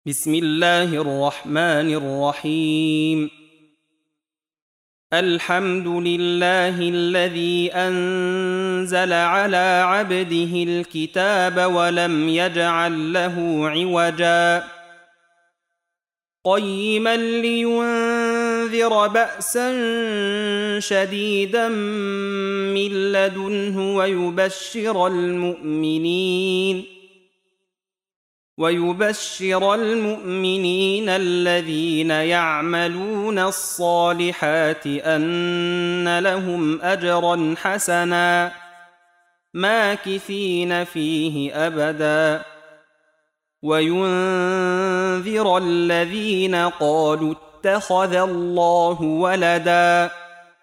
بسم الله الرحمن الرحيم. الحمد لله الذي أنزل على عبده الكتاب ولم يجعل له عوجا قيما لينذر بأسا شديدا من لدنه ويبشر المؤمنين الذين يعملون الصالحات أن لهم أجرا حسنا ماكثين فيه أبدا وينذر الذين قالوا اتخذ الله ولدا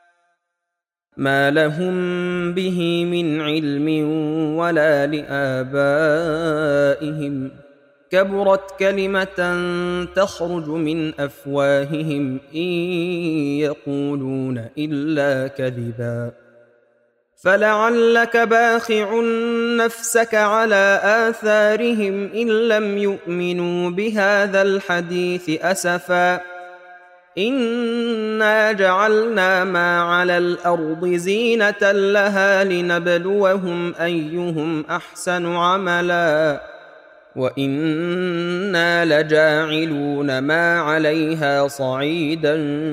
ما لهم به من علم ولا لآبائهم كبرت كلمة تخرج من أفواههم إن يقولون إلا كذبا فلعلك باخع نفسك على آثارهم إن لم يؤمنوا بهذا الحديث أسفا إنا جعلنا ما على الأرض زينة لها لنبلوهم أيهم أحسن عملا وإنا لجاعلون ما عليها صعيدا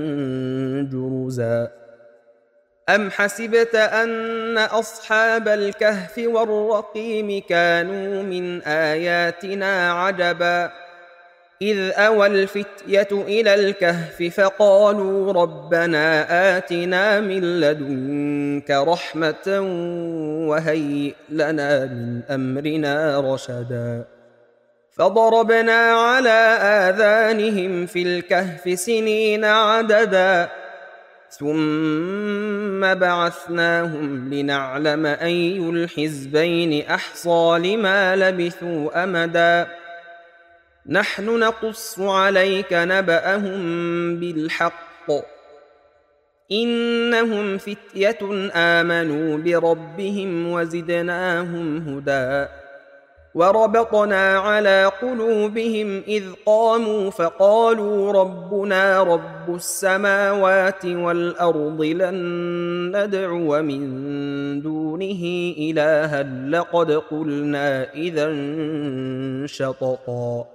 جرزا أم حسبت أن أصحاب الكهف والرقيم كانوا من آياتنا عجبا إذ أوى الفتية إلى الكهف فقالوا ربنا آتنا من لدنك رحمة وهيئ لنا من أمرنا رشدا فضربنا على آذانهم في الكهف سنين عددا ثم بعثناهم لنعلم أي الحزبين أحصى لما لبثوا أمدا نحن نقص عليك نبأهم بالحق إنهم فتية آمنوا بربهم وزدناهم هدى وربطنا على قلوبهم إذ قاموا فقالوا ربنا رب السماوات والأرض لن ندعو من دونه إلها لقد قلنا إذا شططا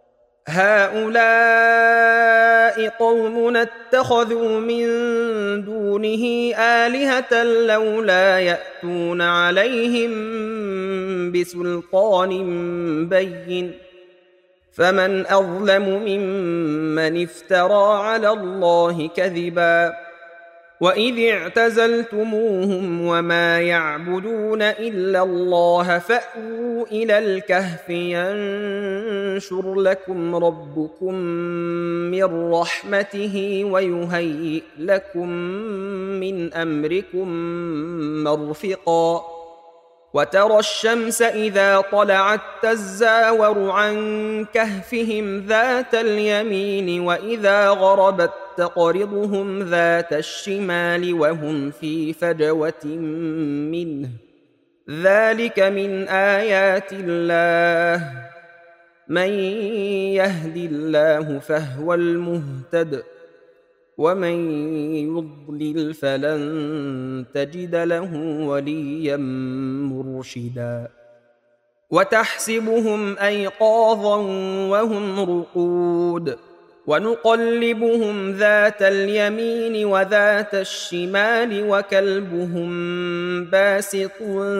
هؤلاء قومنا اتخذوا من دونه آلهة لولا يأتون عليهم بسلطان بين فمن أظلم ممن افترى على الله كذبا وإذ اعتزلتموهم وما يعبدون إلا الله فأووا إلى الكهف ينشر لكم ربكم من رحمته ويهيئ لكم من أمركم مرفقا وترى الشمس إذا طلعت تزاور عن كهفهم ذات اليمين وإذا غربت تقرضهم ذات الشمال وهم في فجوة منه ذلك من آيات الله من يهد الله فهو المهتد ومن يضلل فلن تجد له وليا مرشدا وتحسبهم أيقاظا وهم رقود ونقلبهم ذات اليمين وذات الشمال وكلبهم باسط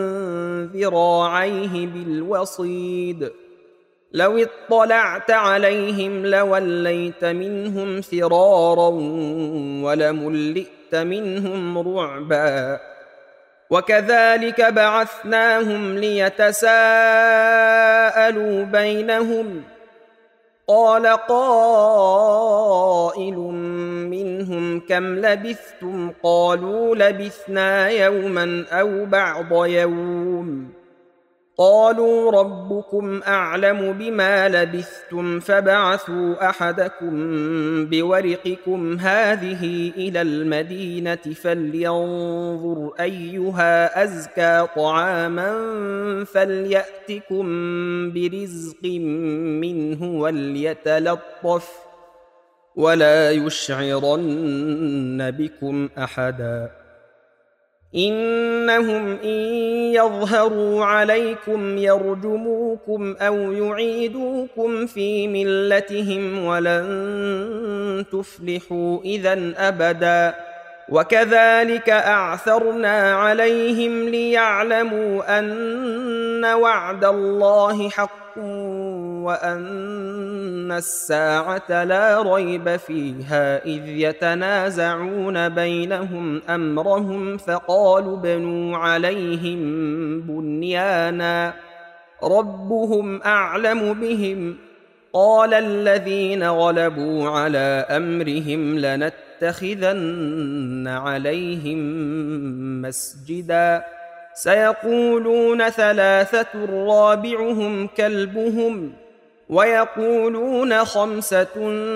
ذراعيه بالوصيد لو اطلعت عليهم لوليت منهم فرارا ولملئت منهم رعبا وكذلك بعثناهم ليتساءلوا بينهم قال قائل منهم كم لبثتم قالوا لبثنا يوما أو بعض يوم قالوا ربكم أعلم بما لبثتم فابعثوا أحدكم بورقكم هذه إلى المدينة فلينظر أيها أزكى طعاما فليأتكم برزق منه وليتلطف ولا يشعرن بكم أحدا إنهم إن يظهروا عليكم يرجموكم أو يعيدوكم في ملتهم ولن تفلحوا إذا أبدا وكذلك أعثرنا عليهم ليعلموا أن وعد الله حق وأن الساعة لا ريب فيها إذ يتنازعون بينهم أمرهم فقالوا ابنوا عليهم بنيانا ربهم أعلم بهم قال الذين غلبوا على أمرهم لنتخذن عليهم مسجدا سيقولون ثلاثة رابعهم كلبهم ويقولون خمسة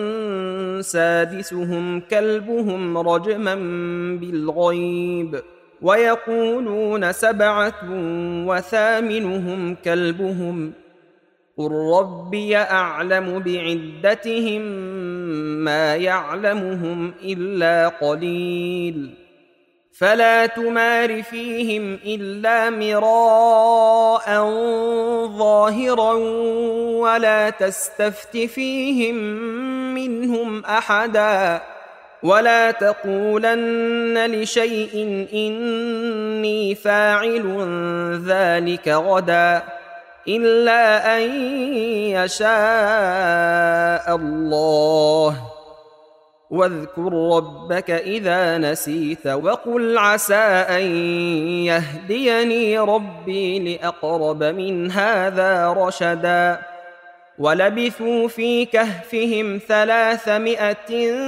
سادسهم كلبهم رجما بالغيب ويقولون سبعة وثامنهم كلبهم قل ربي أعلم بعدتهم ما يعلمهم إلا قليل فلا تمار فيهم إلا مراء ظاهرا ولا تستفت فيهم منهم أحدا ولا تقولن لشيء إني فاعل ذلك غدا إلا أن يشاء الله واذكر ربك إذا نسيت وقل عسى أن يهديني ربي لأقرب من هذا رشدا ولبثوا في كهفهم 300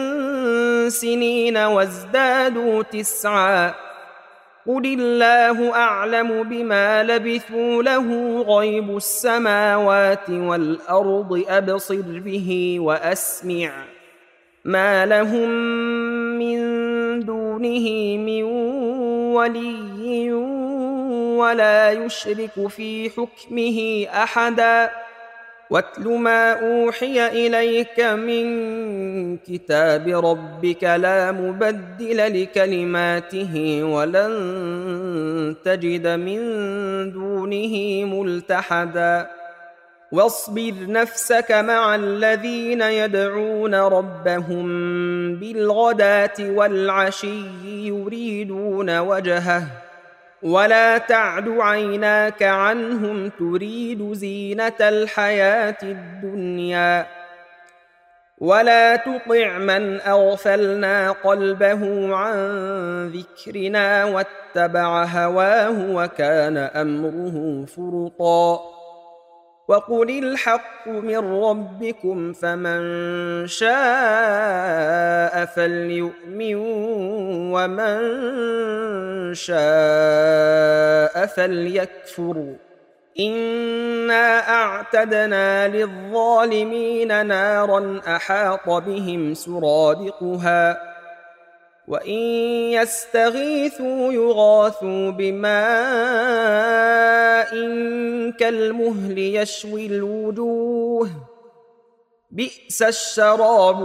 سنين وازدادوا 9 قل الله أعلم بما لبثوا له غيب السماوات والأرض أبصر به وأسمع ما لهم من دونه من ولي ولا يشرك في حكمه أحدا واتل ما أوحي إليك من كتاب ربك لا مبدل لكلماته ولن تجد من دونه ملتحدا واصبر نفسك مع الذين يدعون ربهم بالغداة والعشي يريدون وجهه ولا تعد عيناك عنهم تريد زينة الحياة الدنيا ولا تطع من أغفلنا قلبه عن ذكرنا واتبع هواه وكان أمره فرطا وقل الحق من ربكم فمن شاء فليؤمن ومن شاء فليكفر إنا أعتدنا للظالمين نارا أحاط بهم سرادقها وإن يستغيثوا يغاثوا بماء كالمهل يشوي الوجوه بئس الشراب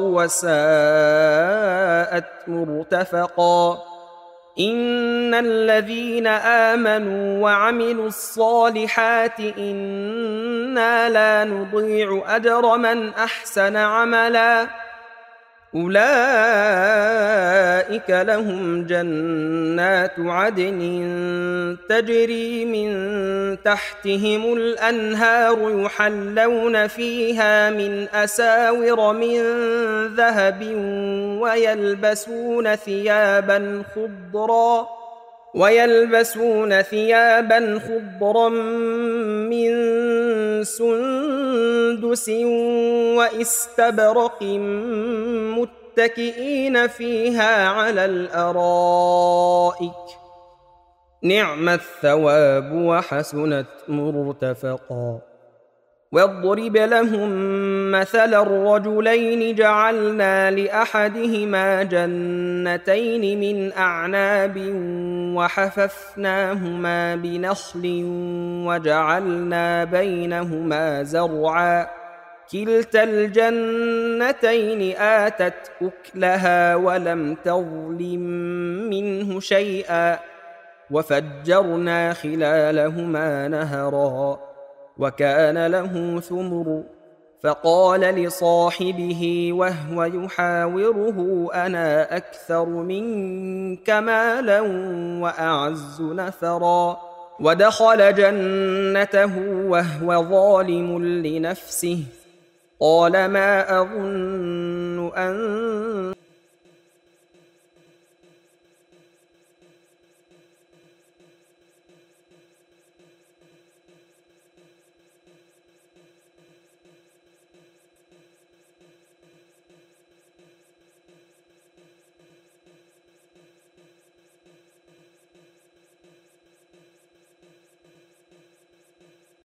وساءت مرتفقا إن الذين آمنوا وعملوا الصالحات إنا لا نضيع أجر من أحسن عملا أولئك لهم جنات عدن تجري من تحتهم الأنهار يحلون فيها من أساور من ذهب ويلبسون ثيابا خضرا من سندس واستبرق متكئين فيها على الأرائك نعم الثواب وحسنت مرتفقا واضرب لهم مثل الرجلين جعلنا لأحدهما جنتين من أعناب وحففناهما بنخل وجعلنا بينهما زرعا كلتا الجنتين آتت أكلها ولم تظلم منه شيئا وفجرنا خلالهما نهرا وكان له ثمر فقال لصاحبه وهو يحاوره أنا أكثر منك مالا وأعز نفرا ودخل جنته وهو ظالم لنفسه قال ما أظن أن